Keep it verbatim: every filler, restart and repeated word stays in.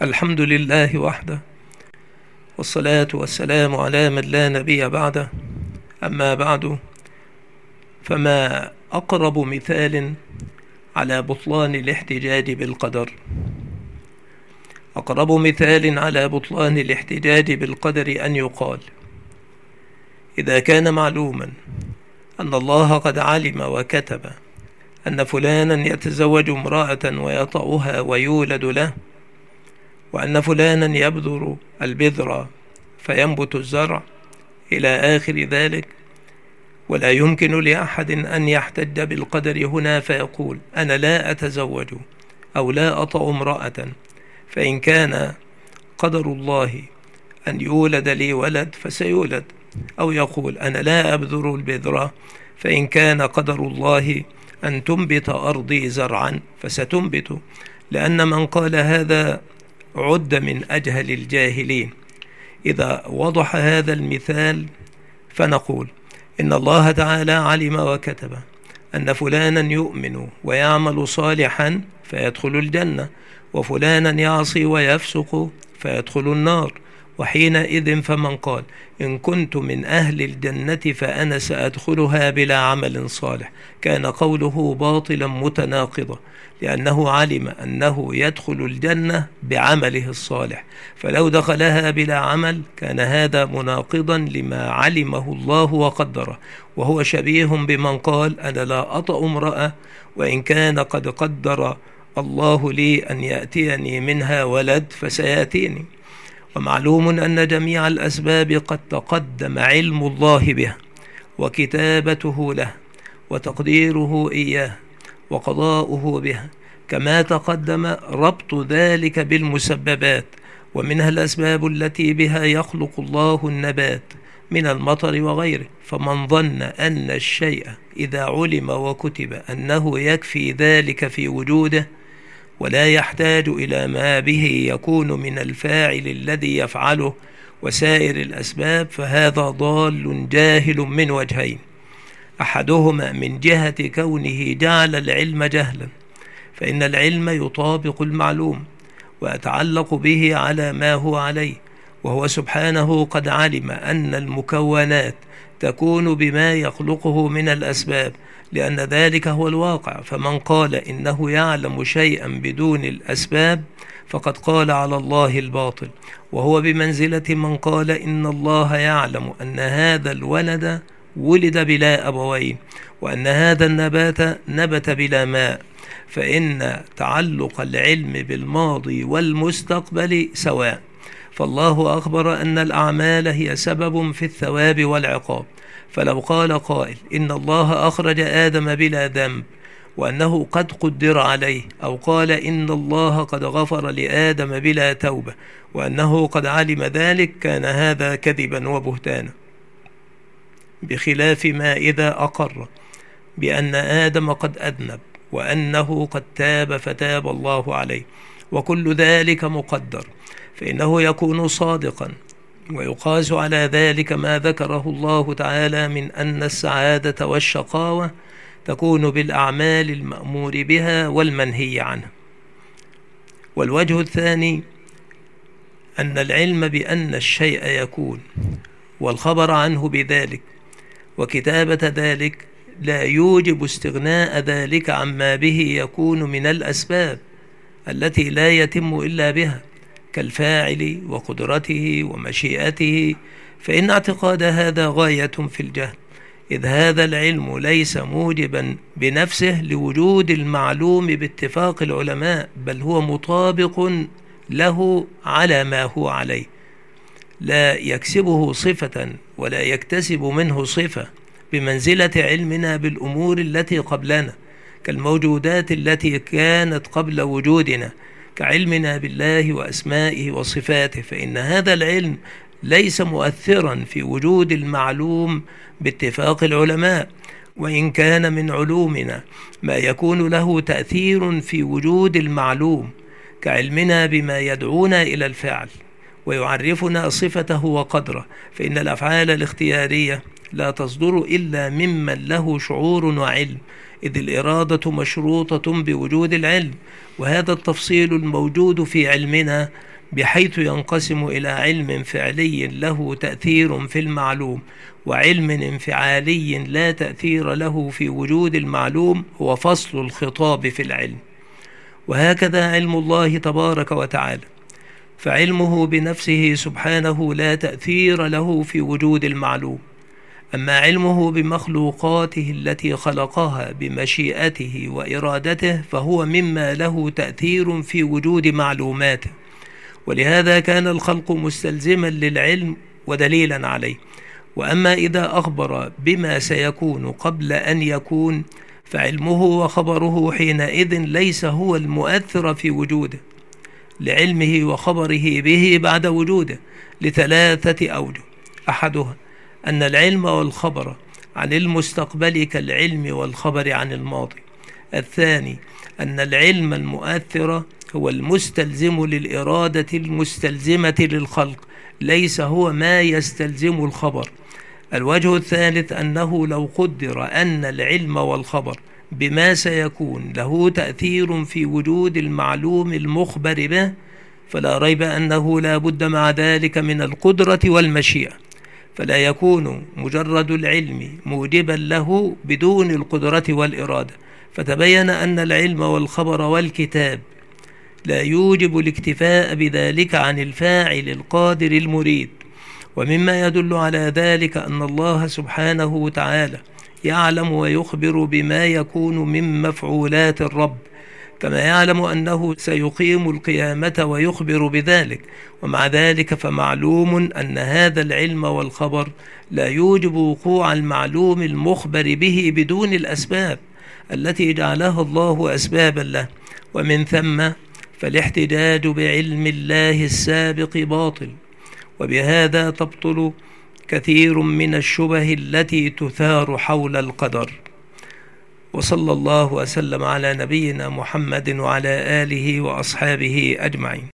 الحمد لله وحده، والصلاة والسلام على من لا نبي بعده. أما بعد، فما أقرب مثال على بطلان الاحتجاج بالقدر. أقرب مثال على بطلان الاحتجاج بالقدر أن يقال: إذا كان معلوما أن الله قد علم وكتب أن فلانا يتزوج امرأة ويطأها ويولد له، وأن فلانا يبذر البذر فينبت الزرع إلى آخر ذلك، ولا يمكن لأحد أن يحتج بالقدر هنا فيقول: أنا لا أتزوج أو لا أطأ امرأة، فإن كان قدر الله أن يولد لي ولد فسيولد، أو يقول: أنا لا أبذر البذرة، فإن كان قدر الله أن تنبت أرضي زرعا فستنبت. لأن من قال هذا عد من أجهل الجاهلين. إذا وضح هذا المثال فنقول: إن الله تعالى علم وكتب أن فلانا يؤمن ويعمل صالحا فيدخل الجنة، وفلانا يعصي ويفسق فيدخل النار. وحينئذ فمن قال: إن كنت من أهل الجنة فأنا سأدخلها بلا عمل صالح، كان قوله باطلا متناقضا، لأنه علم أنه يدخل الجنة بعمله الصالح، فلو دخلها بلا عمل كان هذا مناقضا لما علمه الله وقدره، وهو شبيه بمن قال: أنا لا أطأ امرأة وإن كان قد قدر الله لي أن يأتيني منها ولد فسيأتيني. ومعلوم أن جميع الأسباب قد تقدم علم الله بها وكتابته له وتقديره إياه وقضاؤه بها، كما تقدم ربط ذلك بالمسببات، ومنها الأسباب التي بها يخلق الله النبات من المطر وغيره. فمن ظن أن الشيء إذا علم وكتب أنه يكفي ذلك في وجوده ولا يحتاج إلى ما به يكون من الفاعل الذي يفعله وسائر الأسباب، فهذا ضال جاهل من وجهين: أحدهما من جهة كونه جعل العلم جهلا، فإن العلم يطابق المعلوم ويتعلق به على ما هو عليه، وهو سبحانه قد علم أن المكونات تكون بما يخلقه من الأسباب، لأن ذلك هو الواقع. فمن قال إنه يعلم شيئا بدون الأسباب فقد قال على الله الباطل، وهو بمنزلة من قال إن الله يعلم أن هذا الولد ولد بلا أبوين، وأن هذا النبات نبت بلا ماء، فإن تعلق العلم بالماضي والمستقبل سواء. فالله أخبر أن الأعمال هي سبب في الثواب والعقاب، فلو قال قائل إن الله أخرج آدم بلا ذنب وأنه قد قدر عليه، أو قال إن الله قد غفر لآدم بلا توبة وأنه قد علم ذلك، كان هذا كذبا وبهتانا، بخلاف ما إذا أقر بأن آدم قد أذنب وأنه قد تاب فتاب الله عليه، وكل ذلك مقدر، فإنه يكون صادقا. ويقاس على ذلك ما ذكره الله تعالى من أن السعادة والشقاوة تكون بالأعمال المأمور بها والمنهي عنها. والوجه الثاني أن العلم بأن الشيء يكون والخبر عنه بذلك وكتابة ذلك لا يوجب استغناء ذلك عما به يكون من الأسباب التي لا يتم إلا بها، كالفاعل وقدرته ومشيئته، فإن اعتقاد هذا غاية في الجهل، إذ هذا العلم ليس موجبا بنفسه لوجود المعلوم باتفاق العلماء، بل هو مطابق له على ما هو عليه، لا يكسبه صفة ولا يكتسب منه صفة، بمنزلة علمنا بالأمور التي قبلنا كالموجودات التي كانت قبل وجودنا، كعلمنا بالله وأسمائه وصفاته، فإن هذا العلم ليس مؤثرا في وجود المعلوم باتفاق العلماء، وإن كان من علومنا ما يكون له تأثير في وجود المعلوم، كعلمنا بما يدعونا إلى الفعل ويعرفنا صفته وقدره، فإن الأفعال الاختيارية لا تصدر إلا ممن له شعور وعلم، إذ الإرادة مشروطة بوجود العلم، وهذا التفصيل الموجود في علمنا بحيث ينقسم إلى علم فعلي له تأثير في المعلوم وعلم انفعالي لا تأثير له في وجود المعلوم، هو فصل الخطاب في العلم. وهكذا علم الله تبارك وتعالى، فعلمه بنفسه سبحانه لا تأثير له في وجود المعلوم، أما علمه بمخلوقاته التي خلقها بمشيئته وإرادته فهو مما له تأثير في وجود معلوماته، ولهذا كان الخلق مستلزما للعلم ودليلا عليه. وأما إذا أخبر بما سيكون قبل أن يكون فعلمه وخبره حينئذ ليس هو المؤثر في وجوده، لعلمه وخبره به بعد وجوده لثلاثة أوجه: أحدها أن العلم والخبر عن المستقبل كالعلم والخبر عن الماضي. الثاني أن العلم المؤثر هو المستلزم للإرادة المستلزمة للخلق، ليس هو ما يستلزم الخبر. الوجه الثالث أنه لو قدر أن العلم والخبر بما سيكون له تأثير في وجود المعلوم المخبر به، فلا ريب أنه لا بد مع ذلك من القدرة والمشيئة، فلا يكون مجرد العلم موجبا له بدون القدرة والإرادة. فتبين أن العلم والخبر والكتاب لا يوجب الاكتفاء بذلك عن الفاعل القادر المريد. ومما يدل على ذلك أن الله سبحانه وتعالى يعلم ويخبر بما يكون من مفعولات الرب، كما يعلم أنه سيقيم القيامة ويخبر بذلك. ومع ذلك فمعلوم أن هذا العلم والخبر لا يوجب وقوع المعلوم المخبر به بدون الأسباب التي جعلها الله أسبابا له، ومن ثم فالاحتجاج بعلم الله السابق باطل، وبهذا تبطل كثير من الشبه التي تثار حول القدر. وصلى الله وسلم على نبينا محمد وعلى آله وأصحابه أجمعين.